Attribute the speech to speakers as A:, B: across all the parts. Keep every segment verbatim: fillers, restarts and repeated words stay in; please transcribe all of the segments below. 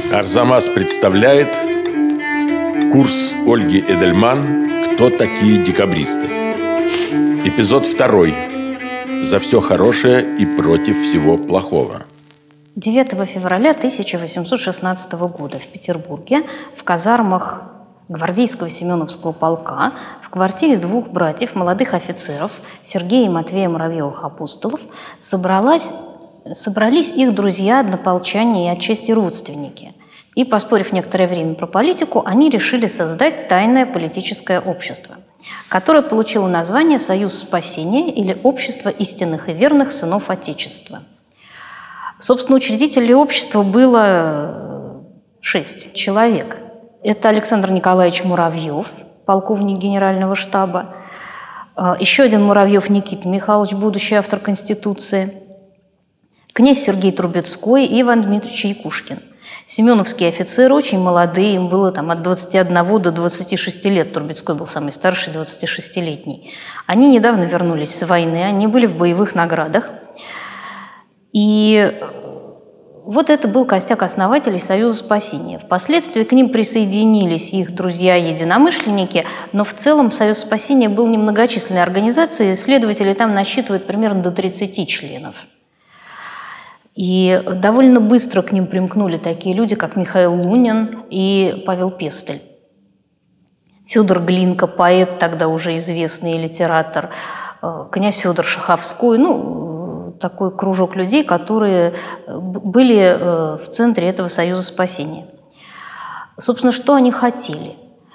A: Арзамас представляет курс Ольги Эдельман «Кто такие декабристы?». Эпизод второй. За все хорошее и против всего плохого.
B: девятого февраля тысяча восемьсот шестнадцатого года в Петербурге в казармах гвардейского Семеновского полка в квартире двух братьев, молодых офицеров, Сергея и Матвея Муравьевых-Апостолов, собралась, собрались их друзья, однополчане и отчасти родственники. И, поспорив некоторое время про политику, они решили создать тайное политическое общество, которое получило название «Союз спасения» или «Общество истинных и верных сынов Отечества». Собственно, учредителей общества было шесть человек. Это Александр Николаевич Муравьев, полковник Генерального штаба, еще один Муравьев Никита Михайлович, будущий автор Конституции, князь Сергей Трубецкой и Иван Дмитриевич Якушкин. Семеновские офицеры, очень молодые, им было там, от двадцати одного до двадцати шести лет. Трубецкой был самый старший, двадцатишестилетний. Они недавно вернулись с войны, они были в боевых наградах. И вот это был костяк основателей Союза спасения. Впоследствии к ним присоединились их друзья-единомышленники, но в целом Союз спасения был немногочисленной организацией, исследователи там насчитывают примерно до тридцати членов. И довольно быстро к ним примкнули такие люди, как Михаил Лунин и Павел Пестель. Федор Глинка, поэт, тогда уже известный литератор, князь Федор Шаховской, ну, такой кружок людей, которые были в центре этого Союза спасения. Собственно, что они хотели?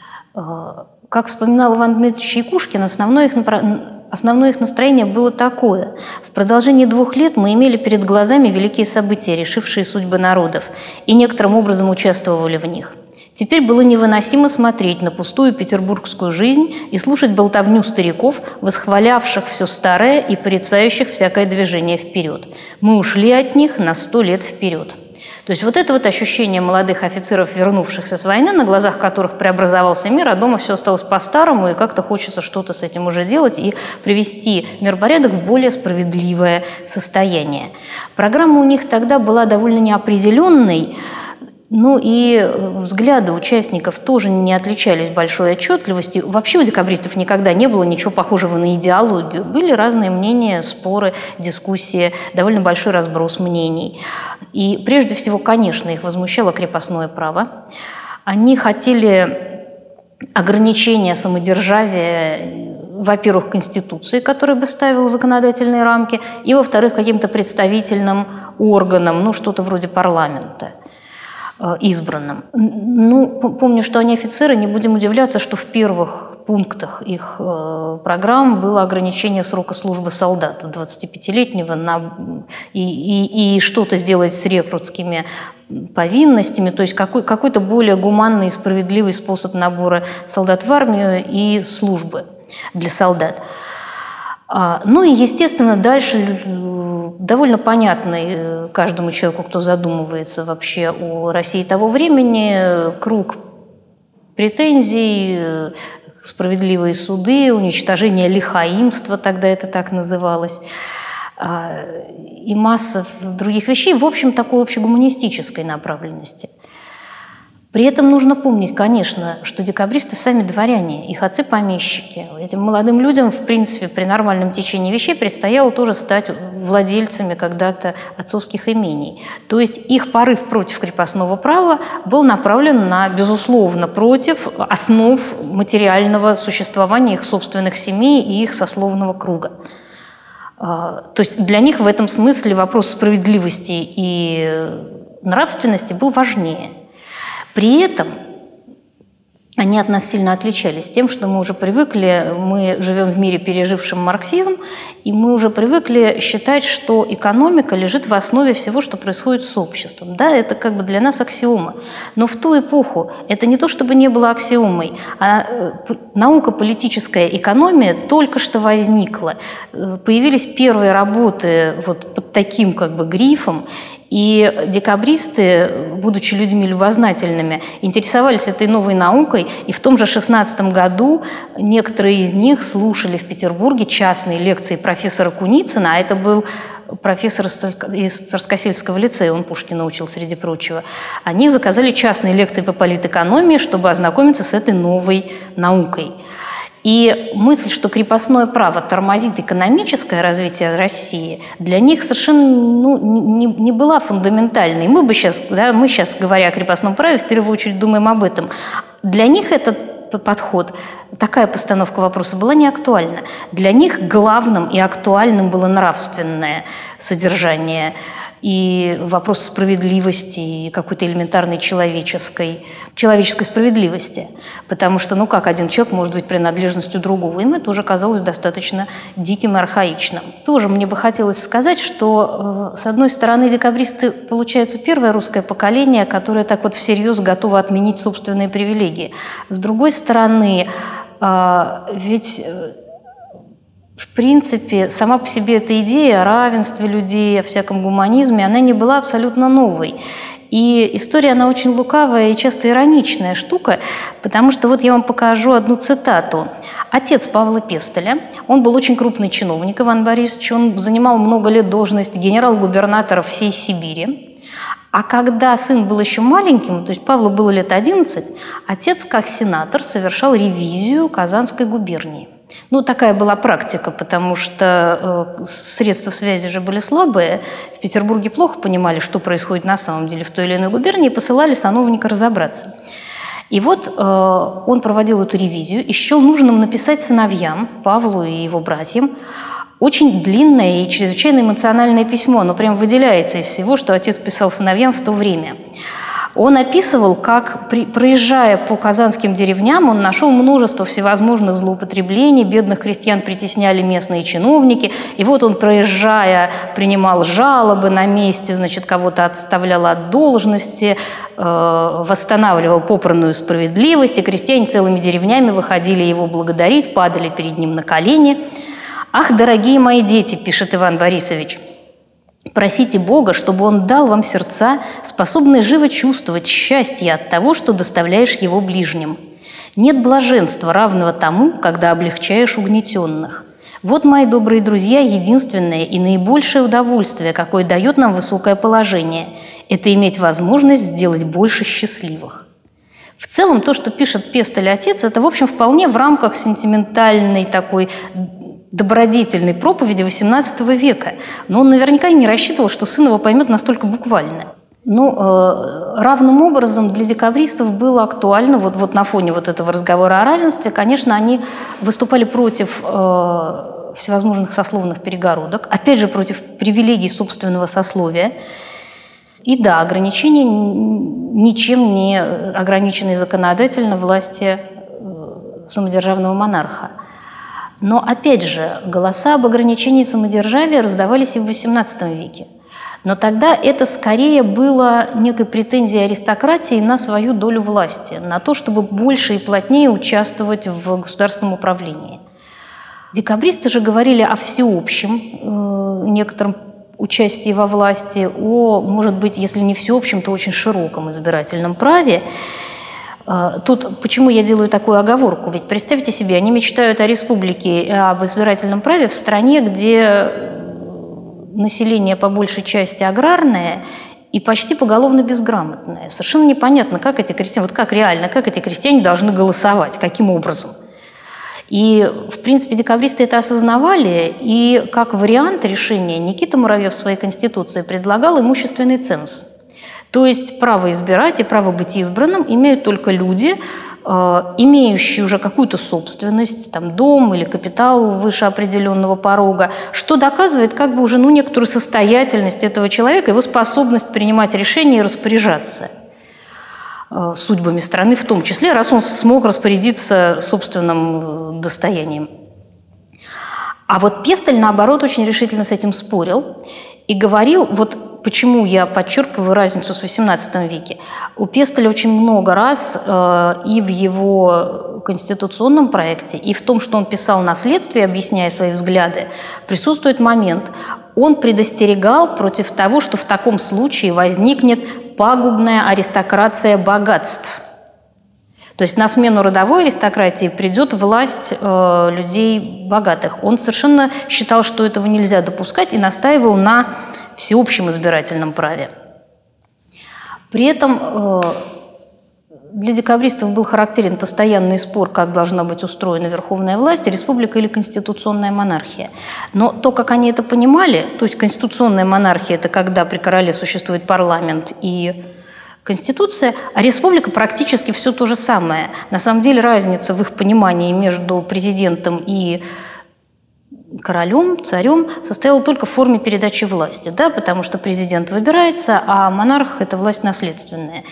B: Как вспоминал Иван Дмитриевич Якушкин, основное их направление Основное их настроение было такое. В продолжении двух лет мы имели перед глазами великие события, решившие судьбы народов, и некоторым образом участвовали в них. Теперь было невыносимо смотреть на пустую петербургскую жизнь и слушать болтовню стариков, восхвалявших все старое и порицающих всякое движение вперед. Мы ушли от них на сто лет вперед. То есть вот это вот ощущение молодых офицеров, вернувшихся с войны, на глазах которых преобразовался мир, а дома все осталось по-старому, и как-то хочется что-то с этим уже делать и привести миропорядок в более справедливое состояние. Программа у них тогда была довольно неопределенной, ну и взгляды участников тоже не отличались большой отчетливостью. Вообще у декабристов никогда не было ничего похожего на идеологию. Были разные мнения, споры, дискуссии, довольно большой разброс мнений. И прежде всего, конечно, их возмущало крепостное право. Они хотели ограничения самодержавия, во-первых, Конституции, которая бы ставила законодательные рамки, и, во-вторых, каким-то представительным органам, ну, что-то вроде парламента избранным. Ну, помню, что они офицеры, не будем удивляться, что в первых пунктах их э, программ было ограничение срока службы солдата двадцатипятилетнего на, и, и, и что-то сделать с рекрутскими повинностями, то есть какой, какой-то более гуманный и справедливый способ набора солдат в армию и службы для солдат. А, ну и, естественно, дальше довольно понятный каждому человеку, кто задумывается вообще о России того времени, круг претензий, справедливые суды, уничтожение лихаимства, тогда это так называлось, и масса других вещей, в общем, такой общегуманистической направленности. При этом нужно помнить, конечно, что декабристы сами дворяне, их отцы-помещики. Этим молодым людям, в принципе, при нормальном течении вещей предстояло тоже стать владельцами когда-то отцовских имений. То есть их порыв против крепостного права был направлен на, безусловно, против основ материального существования их собственных семей и их сословного круга. То есть для них в этом смысле вопрос справедливости и нравственности был важнее. При этом они от нас сильно отличались тем, что мы уже привыкли, мы живем в мире, пережившем марксизм, и мы уже привыкли считать, что экономика лежит в основе всего, что происходит с обществом. Да, это как бы для нас аксиома. Но в ту эпоху это не то, чтобы не было аксиомой, а наука политическая экономия только что возникла. Появились первые работы вот под таким как бы грифом, и декабристы, будучи людьми любознательными, интересовались этой новой наукой, и в том же шестнадцатом году некоторые из них слушали в Петербурге частные лекции профессора Куницына, а это был профессор из Царскосельского лицея, он Пушкина учил, среди прочего. Они заказали частные лекции по политэкономии, чтобы ознакомиться с этой новой наукой. И мысль, что крепостное право тормозит экономическое развитие России, для них совершенно ну, не, не была фундаментальной. Мы бы сейчас, да, мы сейчас, говоря о крепостном праве, в первую очередь думаем об этом. Для них этот подход, такая постановка вопроса была не актуальна. Для них главным и актуальным было нравственное содержание и вопрос справедливости и какой-то элементарной человеческой, человеческой справедливости. Потому что, ну как один человек может быть принадлежностью другого? Им это уже казалось достаточно диким и архаичным. Тоже мне бы хотелось сказать, что, с одной стороны, декабристы, получается, первое русское поколение, которое так вот всерьез готово отменить собственные привилегии. С другой стороны, ведь... В принципе, сама по себе эта идея о равенстве людей, о всяком гуманизме, она не была абсолютно новой. И история, она очень лукавая и часто ироничная штука, потому что вот я вам покажу одну цитату. Отец Павла Пестеля, он был очень крупный чиновник, Иван Борисович, он занимал много лет должность генерал-губернатора всей Сибири. А когда сын был еще маленьким, то есть Павлу было лет одиннадцать, отец, как сенатор, совершал ревизию Казанской губернии. Ну, такая была практика, потому что э, средства связи же были слабые. В Петербурге плохо понимали, что происходит на самом деле в той или иной губернии, и посылали сановника разобраться. И вот э, он проводил эту ревизию и счел нужным написать сыновьям, Павлу и его братьям, очень длинное и чрезвычайно эмоциональное письмо. Оно прям выделяется из всего, что отец писал сыновьям в то время. Он описывал, как, при, проезжая по казанским деревням, он нашел множество всевозможных злоупотреблений, бедных крестьян притесняли местные чиновники, и вот он, проезжая, принимал жалобы на месте, значит, кого-то отставлял от должности, э, восстанавливал попранную справедливость, и крестьяне целыми деревнями выходили его благодарить, падали перед ним на колени. «Ах, дорогие мои дети», – пишет Иван Борисович, – «просите Бога, чтобы Он дал вам сердца, способные живо чувствовать счастье от того, что доставляешь его ближним. Нет блаженства, равного тому, когда облегчаешь угнетенных. Вот, мои добрые друзья, единственное и наибольшее удовольствие, какое дает нам высокое положение – это иметь возможность сделать больше счастливых». В целом, то, что пишет Пестель отец, это, в общем, вполне в рамках сентиментальной такой добродетельной проповеди восемнадцатого века. Но он наверняка и не рассчитывал, что сын его поймет настолько буквально. Ну, э, равным образом для декабристов было актуально, вот, вот на фоне вот этого разговора о равенстве, конечно, они выступали против э, всевозможных сословных перегородок, опять же, против привилегий собственного сословия. И да, ограничения ничем не ограниченные законодательно власти э, самодержавного монарха. Но, опять же, голоса об ограничении самодержавия раздавались и в восемнадцатом веке. Но тогда это скорее было некой претензией аристократии на свою долю власти, на то, чтобы больше и плотнее участвовать в государственном управлении. Декабристы же говорили о всеобщем э, некотором участии во власти, о, может быть, если не всеобщем, то очень широком избирательном праве. Тут почему я делаю такую оговорку? Ведь представьте себе, они мечтают о республике и об избирательном праве в стране, где население по большей части аграрное и почти поголовно безграмотное. Совершенно непонятно, как эти крестьяне, вот как реально, как эти крестьяне должны голосовать, каким образом. И, в принципе, декабристы это осознавали, и как вариант решения Никита Муравьев в своей Конституции предлагал имущественный ценз. То есть право избирать и право быть избранным имеют только люди, э, имеющие уже какую-то собственность, там, дом или капитал выше определенного порога, что доказывает как бы уже ну, некоторую состоятельность этого человека, его способность принимать решения и распоряжаться э, судьбами страны в том числе, раз он смог распорядиться собственным достоянием. А вот Пестель, наоборот, очень решительно с этим спорил и говорил, вот почему я подчеркиваю разницу с восемнадцатым веке. У Пестеля очень много раз э, и в его конституционном проекте, и в том, что он писал на следствии, объясняя свои взгляды, присутствует момент. Он предостерегал против того, что в таком случае возникнет пагубная аристократия богатств. То То есть на смену родовой аристократии придет власть э, людей богатых. Он совершенно считал, что этого нельзя допускать, и настаивал на всеобщем избирательном праве. При этом э, для декабристов был характерен постоянный спор, как должна быть устроена верховная власть, республика или конституционная монархия. Но то, как они это понимали, то есть конституционная монархия – это когда при короле существует парламент и конституция, а республика практически все то же самое. На самом деле разница в их понимании между президентом и королем, царем состояла только в форме передачи власти, да, потому что президент выбирается, а монарх – это власть наследственная.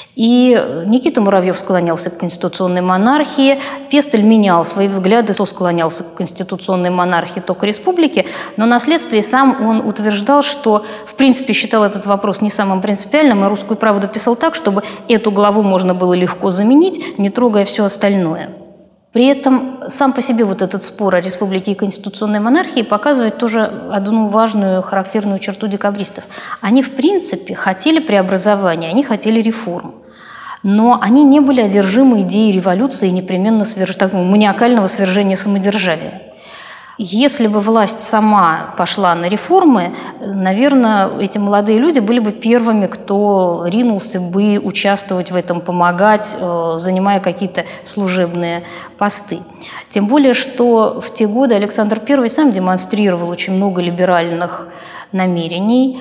B: И Никита Муравьев склонялся к конституционной монархии, Пестель менял свои взгляды, то склонялся к конституционной монархии, то к республике, но на следствии сам он утверждал, что в принципе считал этот вопрос не самым принципиальным, и «Русскую правду» писал так, чтобы эту главу можно было легко заменить, не трогая все остальное. При этом сам по себе вот этот спор о республике и конституционной монархии показывает тоже одну важную характерную черту декабристов. Они, в принципе, хотели преобразования, они хотели реформ. Но они не были одержимы идеей революции и непременно сверж... такого маниакального свержения самодержавия. Если бы власть сама пошла на реформы, наверное, эти молодые люди были бы первыми, кто ринулся бы участвовать в этом, помогать, занимая какие-то служебные посты. Тем более, что в те годы Александр Первый сам демонстрировал очень много либеральных намерений.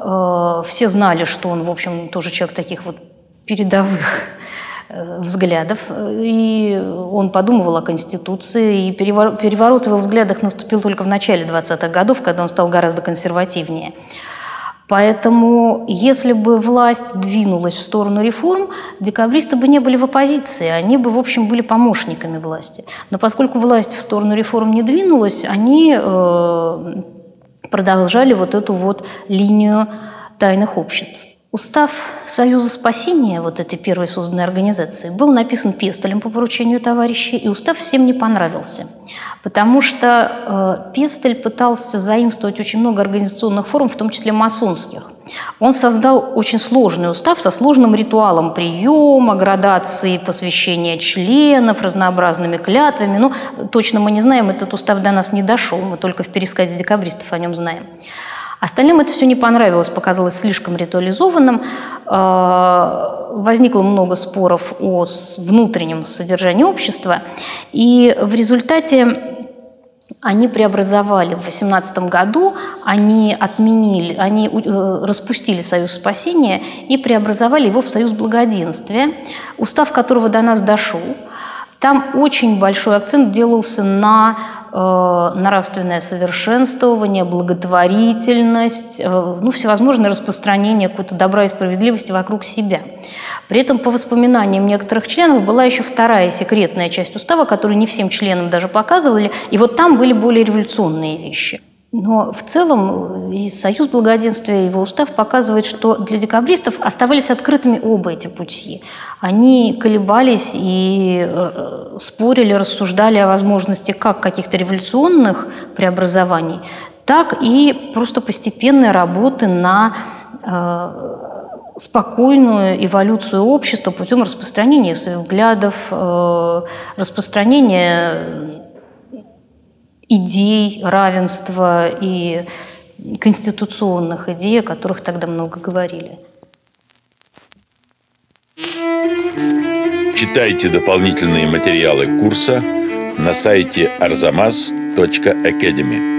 B: Все знали, что он, в общем, тоже человек таких вот передовых взглядов, и он подумывал о Конституции, и переворот, переворот в его взглядах наступил только в начале двадцатых годов, когда он стал гораздо консервативнее. Поэтому, если бы власть двинулась в сторону реформ, декабристы бы не были в оппозиции, они бы, в общем, были помощниками власти. Но поскольку власть в сторону реформ не двинулась, они э, продолжали вот эту вот линию тайных обществ. Устав Союза спасения, вот этой первой созданной организации, был написан Пестелем по поручению товарищей, и устав всем не понравился, потому что э, Пестель пытался заимствовать очень много организационных форм, в том числе масонских. Он создал очень сложный устав со сложным ритуалом приема, градации посвящения членов, разнообразными клятвами. Ну, точно мы не знаем, этот устав до нас не дошел, мы только в пересказе декабристов о нем знаем. Остальным это все не понравилось, показалось слишком ритуализованным. Возникло много споров о внутреннем содержании общества. И в результате они преобразовали в восемнадцатом году, они отменили, они распустили Союз спасения и преобразовали его в Союз благоденствия, устав которого до нас дошел. Там очень большой акцент делался на э, нравственное совершенствование, благотворительность, э, ну, всевозможное распространение какого-то добра и справедливости вокруг себя. При этом, по воспоминаниям некоторых членов, была еще вторая секретная часть устава, которую не всем членам даже показывали, и вот там были более революционные вещи. Но в целом и Союз благоденствия, и его устав показывает, что для декабристов оставались открытыми оба эти пути. Они колебались и спорили, рассуждали о возможности как каких-то революционных преобразований, так и просто постепенной работы на э, спокойную эволюцию общества путем распространения своих взглядов, э, распространения идей равенства и конституционных идей, о которых тогда много говорили.
A: Читайте дополнительные материалы курса на сайте арзамас точка академи.